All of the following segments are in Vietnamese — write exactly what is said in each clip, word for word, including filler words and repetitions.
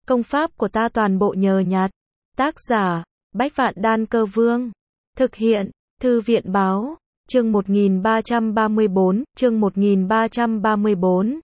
Công pháp của ta toàn bộ nhờ nhặt. Tác giả, Bách Vạn Đan Cơ Vương. Thực hiện, Thư viện Báo. Chương một nghìn ba trăm ba mươi bốn, chương một nghìn ba trăm ba mươi bốn.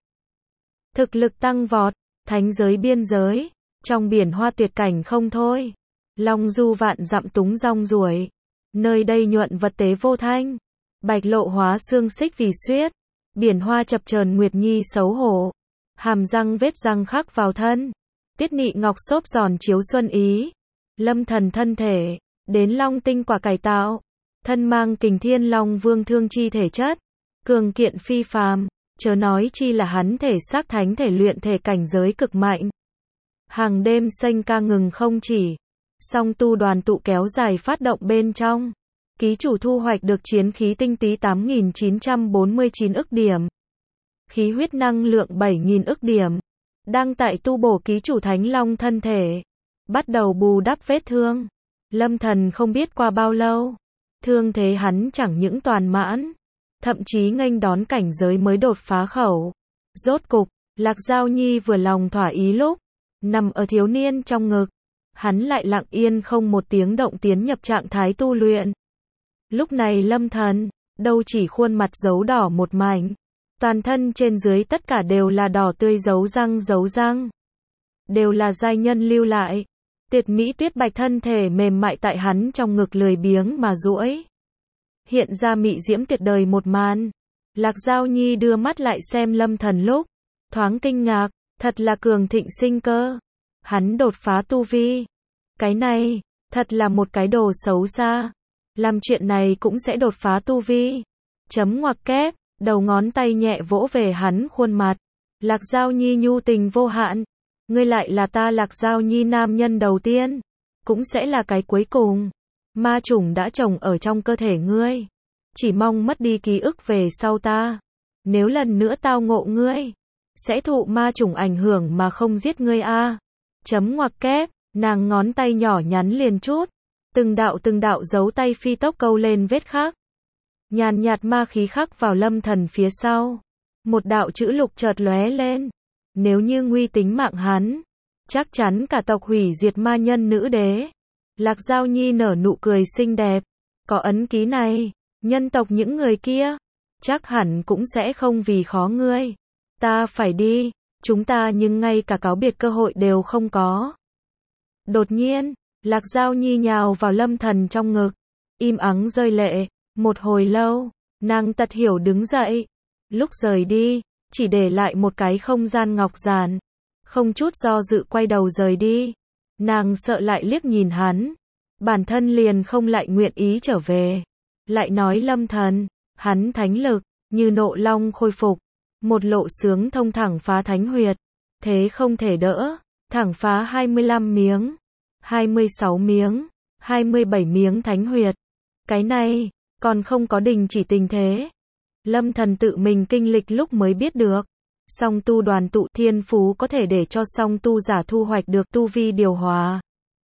Thực lực tăng vọt, thánh giới biên giới, trong biển hoa tuyệt cảnh không thôi. Long du vạn dặm túng rong ruổi. Nơi đây nhuận vật tế vô thanh. Bạch lộ hóa xương xích vì suyết. Biển hoa chập chờn nguyệt nhi xấu hổ. Hàm răng vết răng khắc vào thân. Tiết nị ngọc xốp giòn chiếu xuân ý. Lâm thần thân thể, đến long tinh quả cải tạo. Thân mang kình thiên long vương thương chi thể chất. Cường kiện phi phàm, chớ nói chi là hắn thể xác thánh thể luyện thể cảnh giới cực mạnh. Hàng đêm xanh ca ngừng không chỉ. Song tu đoàn tụ kéo dài phát động bên trong. Ký chủ thu hoạch được chiến khí tinh túy tám nghìn chín trăm bốn mươi chín ức điểm. Khí huyết năng lượng bảy nghìn ức điểm. Đang tại tu bổ ký chủ thánh long thân thể. Bắt đầu bù đắp vết thương. Lâm thần không biết qua bao lâu. Thương thế hắn chẳng những toàn mãn. Thậm chí nghênh đón cảnh giới mới đột phá khẩu. Rốt cục, Lạc Giao Nhi vừa lòng thỏa ý lúc. Nằm ở thiếu niên trong ngực. Hắn lại lặng yên không một tiếng động tiến nhập trạng thái tu luyện. Lúc này lâm thần, đâu chỉ khuôn mặt dấu đỏ một mảnh. Toàn thân trên dưới tất cả đều là đỏ tươi dấu răng dấu răng. Đều là giai nhân lưu lại. Tuyệt mỹ tuyết bạch thân thể mềm mại tại hắn trong ngực lười biếng mà duỗi. Hiện ra mị diễm tuyệt đời một màn. Lạc Giao Nhi đưa mắt lại xem lâm thần lúc. Thoáng kinh ngạc, thật là cường thịnh sinh cơ. Hắn đột phá tu vi. Cái này, thật là một cái đồ xấu xa. Làm chuyện này cũng sẽ đột phá tu vi. Chấm ngoặc kép, đầu ngón tay nhẹ vỗ về hắn khuôn mặt. Lạc Giao Nhi nhu tình vô hạn. Ngươi lại là ta Lạc Giao Nhi nam nhân đầu tiên. Cũng sẽ là cái cuối cùng. Ma chủng đã trồng ở trong cơ thể ngươi. Chỉ mong mất đi ký ức về sau ta. Nếu lần nữa tao ngộ ngươi, sẽ thụ ma chủng ảnh hưởng mà không giết ngươi a. Chấm ngoặc kép, nàng ngón tay nhỏ nhắn liền chút. Từng đạo từng đạo dấu tay phi tốc câu lên vết khắc. Nhàn nhạt ma khí khắc vào lâm thần phía sau. Một đạo chữ lục chợt lóe lên. Nếu như nguy tính mạng hắn, chắc chắn cả tộc hủy diệt ma nhân nữ đế. Lạc Giao Nhi nở nụ cười xinh đẹp. Có ấn ký này, nhân tộc những người kia, chắc hẳn cũng sẽ không vì khó ngươi. Ta phải đi, chúng ta nhưng ngay cả cáo biệt cơ hội đều không có. Đột nhiên, Lạc Giao Nhi nhào vào lâm thần trong ngực. Im ắng rơi lệ. Một hồi lâu, nàng tật hiểu đứng dậy. Lúc rời đi, chỉ để lại một cái không gian ngọc giản. Không chút do dự quay đầu rời đi. Nàng sợ lại liếc nhìn hắn. Bản thân liền không lại nguyện ý trở về. Lại nói lâm thần, hắn thánh lực, như nộ long khôi phục. Một lộ sướng thông thẳng phá thánh huyệt. Thế không thể đỡ, thẳng phá hai mươi lăm miếng. hai mươi sáu miếng, hai mươi bảy miếng thánh huyệt. Cái này, còn không có đình chỉ tình thế. Lâm thần tự mình kinh lịch lúc mới biết được. Song tu đoàn tụ thiên phú có thể để cho song tu giả thu hoạch được tu vi điều hòa.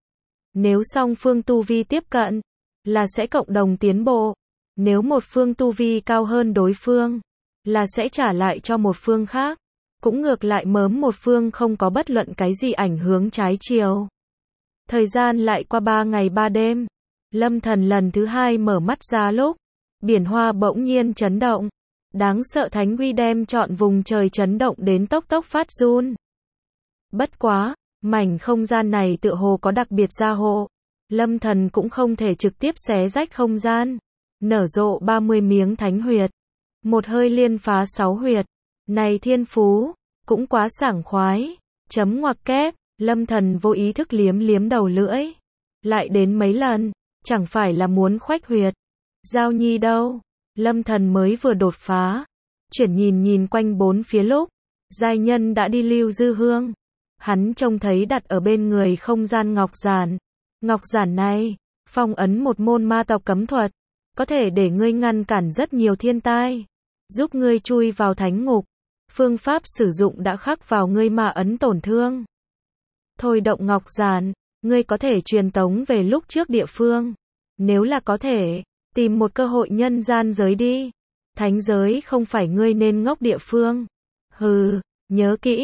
Nếu song phương tu vi tiếp cận, là sẽ cộng đồng tiến bộ. Nếu một phương tu vi cao hơn đối phương, là sẽ trả lại cho một phương khác. Cũng ngược lại mớm một phương không có bất luận cái gì ảnh hưởng trái chiều. Thời gian lại qua ba ngày ba đêm. Lâm thần lần thứ hai mở mắt ra lúc. Biển hoa bỗng nhiên chấn động. Đáng sợ thánh uy đem trọn vùng trời chấn động đến tốc tốc phát run. Bất quá, mảnh không gian này tựa hồ có đặc biệt gia hộ. Lâm thần cũng không thể trực tiếp xé rách không gian. Nở rộ ba mươi miếng thánh huyệt. Một hơi liên phá sáu huyệt. Này thiên phú, cũng quá sảng khoái. Chấm ngoặc kép, lâm thần vô ý thức liếm liếm đầu lưỡi. Lại đến mấy lần, chẳng phải là muốn khoách huyệt. Giao Nhi đâu? Lâm thần mới vừa đột phá. Chuyển nhìn nhìn quanh bốn phía lúc. Giai nhân đã đi lưu dư hương. Hắn trông thấy đặt ở bên người không gian ngọc giản. Ngọc giản này, phong ấn một môn ma tộc cấm thuật. Có thể để ngươi ngăn cản rất nhiều thiên tai. Giúp ngươi chui vào thánh ngục. Phương pháp sử dụng đã khắc vào ngươi ma ấn tổn thương. Thôi động ngọc giản, ngươi có thể truyền tống về lúc trước địa phương. Nếu là có thể, tìm một cơ hội nhân gian giới đi. Thánh giới không phải ngươi nên ngốc địa phương. Hừ, nhớ kỹ,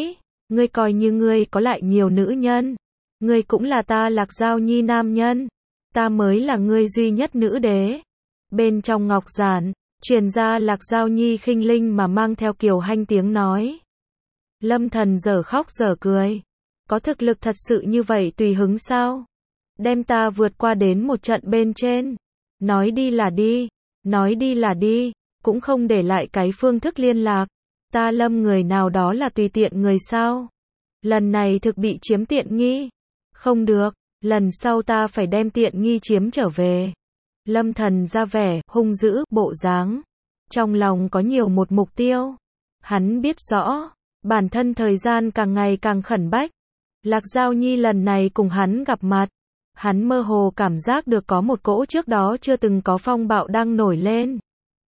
Ngươi coi như ngươi có lại nhiều nữ nhân, ngươi cũng là ta Lạc Giao Nhi nam nhân, ta mới là ngươi duy nhất nữ đế. Bên trong ngọc giản, truyền ra Lạc Giao Nhi khinh linh mà mang theo kiều hanh tiếng nói. Lâm Thần dở khóc dở cười. Có thực lực thật sự như vậy tùy hứng sao? Đem ta vượt qua đến một trận bên trên. Nói đi là đi, nói đi là đi, cũng không để lại cái phương thức liên lạc. Ta Lâm người nào đó là tùy tiện người sao? Lần này thực bị chiếm tiện nghi. Không được, lần sau ta phải đem tiện nghi chiếm trở về. Lâm Thần ra vẻ hung dữ bộ dáng, trong lòng có nhiều một mục tiêu. Hắn biết rõ, bản thân thời gian càng ngày càng khẩn bách. Lạc Giao Nhi lần này cùng hắn gặp mặt, hắn mơ hồ cảm giác được có một cỗ trước đó chưa từng có phong bạo đang nổi lên.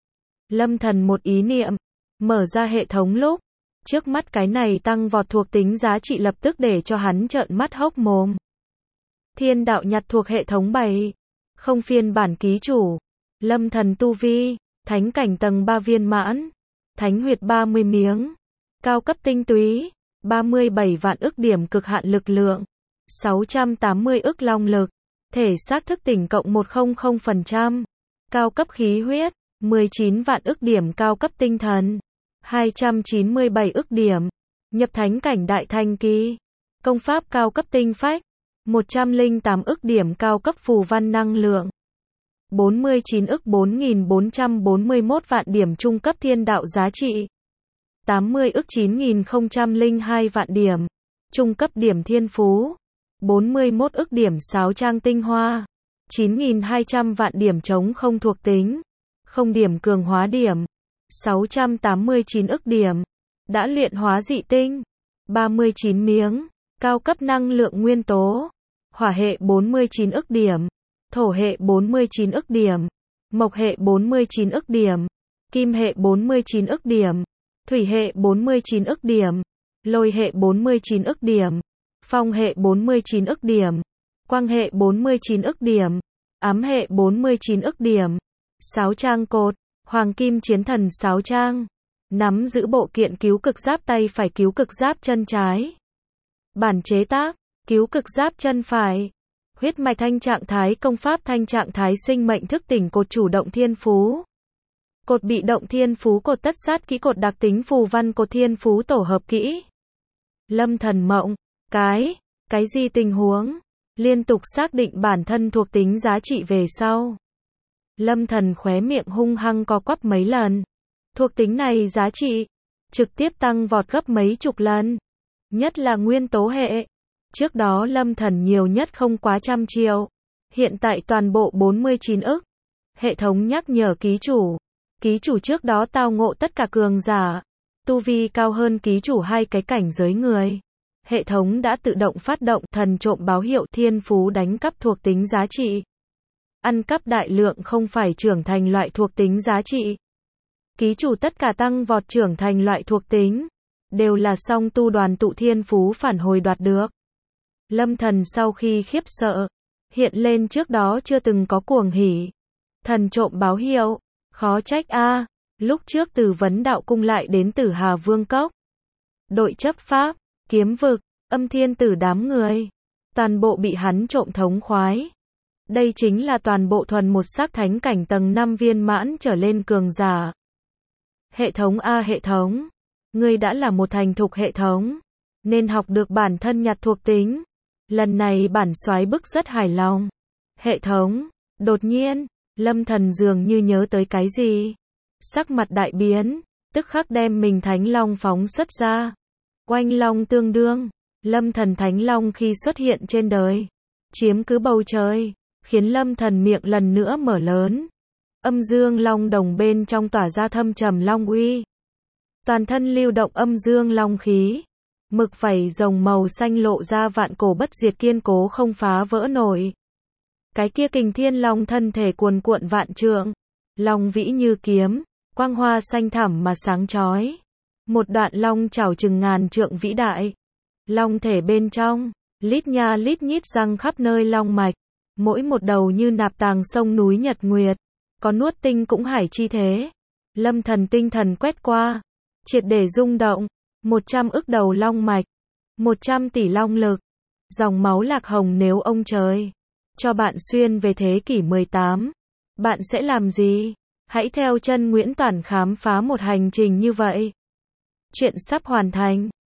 Lâm Thần một ý niệm, mở ra hệ thống lúc, trước mắt cái này tăng vọt thuộc tính giá trị lập tức để cho hắn trợn mắt hốc mồm. Thiên đạo nhặt thuộc hệ thống bảy, không phiên bản ký chủ, Lâm Thần tu vi, thánh cảnh tầng ba viên mãn, thánh huyệt ba mươi miếng, cao cấp tinh túy, ba mươi bảy vạn ức điểm cực hạn lực lượng, sáu trăm tám mươi ức long lực, thể xác thức tỉnh cộng một trăm phần trăm, cao cấp khí huyết, mười chín vạn ức điểm cao cấp tinh thần, hai trăm chín mươi bảy ức điểm, nhập thánh cảnh đại thanh kỳ, công pháp cao cấp tinh phách, một trăm lẻ tám ức điểm cao cấp phù văn năng lượng, bốn mươi chín ức bốn nghìn bốn trăm bốn mươi mốt vạn điểm trung cấp thiên đạo giá trị, tám mươi ức chín nghìn không trăm lẻ hai vạn điểm, trung cấp điểm thiên phú, bốn mươi mốt ức điểm sáo trang tinh hoa, chín nghìn hai trăm vạn điểm chống không thuộc tính, không điểm cường hóa điểm, sáu trăm tám mươi chín ức điểm, đã luyện hóa dị tinh, ba mươi chín miếng, cao cấp năng lượng nguyên tố, hỏa hệ bốn mươi chín ức điểm, thổ hệ bốn mươi chín ức điểm, mộc hệ bốn mươi chín ức điểm, kim hệ bốn mươi chín ức điểm, thủy hệ bốn mươi chín ức điểm, lôi hệ bốn mươi chín ức điểm, phong hệ bốn mươi chín ức điểm, quang hệ bốn mươi chín ức điểm, ám hệ bốn mươi chín ức điểm, sáo trang cột, hoàng kim chiến thần sáo trang, nắm giữ bộ kiện cứu cực giáp tay phải cứu cực giáp chân trái, bản chế tác, cứu cực giáp chân phải, huyết mạch thanh trạng thái công pháp thanh trạng thái sinh mệnh thức tỉnh cột chủ động thiên phú, cột bị động thiên phú cột tất sát kỹ cột đặc tính phù văn cột thiên phú tổ hợp kỹ. Lâm Thần mộng, cái, cái gì tình huống? Liên tục xác định bản thân thuộc tính giá trị về sau. Lâm Thần khóe miệng hung hăng co quắp mấy lần. Thuộc tính này giá trị, trực tiếp tăng vọt gấp mấy chục lần. Nhất là nguyên tố hệ. Trước đó Lâm Thần nhiều nhất không quá trăm triệu. Hiện tại toàn bộ bốn mươi chín ức. Hệ thống nhắc nhở ký chủ. Ký chủ trước đó tao ngộ tất cả cường giả. Tu vi cao hơn ký chủ hai cái cảnh giới người. Hệ thống đã tự động phát động thần trộm báo hiệu thiên phú đánh cắp thuộc tính giá trị. Ăn cắp đại lượng không phải trưởng thành loại thuộc tính giá trị. Ký chủ tất cả tăng vọt trưởng thành loại thuộc tính. Đều là song tu đoàn tụ thiên phú phản hồi đoạt được. Lâm Thần sau khi khiếp sợ. Hiện lên trước đó chưa từng có cuồng hỉ. Thần trộm báo hiệu. Khó trách a, lúc trước từ vấn đạo cung lại đến Tử Hà Vương Cốc. Đội chấp pháp, kiếm vực, âm thiên tử đám người. Toàn bộ bị hắn trộm thống khoái. Đây chính là toàn bộ thuần một sắc thánh cảnh tầng năm viên mãn trở lên cường giả. Hệ thống a hệ thống. Ngươi đã là một thành thục hệ thống. Nên học được bản thân nhặt thuộc tính. Lần này bản soái bức rất hài lòng. Hệ thống. Đột nhiên, Lâm Thần dường như nhớ tới cái gì. Sắc mặt đại biến. Tức khắc đem mình thánh long phóng xuất ra. Oanh long tương đương. Lâm Thần thánh long khi xuất hiện trên đời. Chiếm cứ bầu trời. Khiến Lâm Thần miệng lần nữa mở lớn. Âm dương long đồng bên trong tỏa ra thâm trầm long uy. Toàn thân lưu động âm dương long khí. Mực vảy rồng màu xanh lộ ra vạn cổ bất diệt kiên cố không phá vỡ nổi. Cái kia kình thiên long thân thể cuồn cuộn vạn trượng. Long vĩ như kiếm. Quang hoa xanh thẳm mà sáng chói. Một đoạn long chảo chừng ngàn trượng vĩ đại. Long thể bên trong. Lít nha lít nhít răng khắp nơi long mạch. Mỗi một đầu như nạp tàng sông núi nhật nguyệt. Có nuốt tinh cũng hải chi thế. Lâm Thần tinh thần quét qua. Triệt để rung động. Một trăm ức đầu long mạch. một trăm tỷ long lực. Dòng máu lạc hồng nếu ông trời cho bạn xuyên về thế kỷ mười tám, bạn sẽ làm gì? Hãy theo chân Nguyễn Toản khám phá một hành trình như vậy. Chuyện sắp hoàn thành.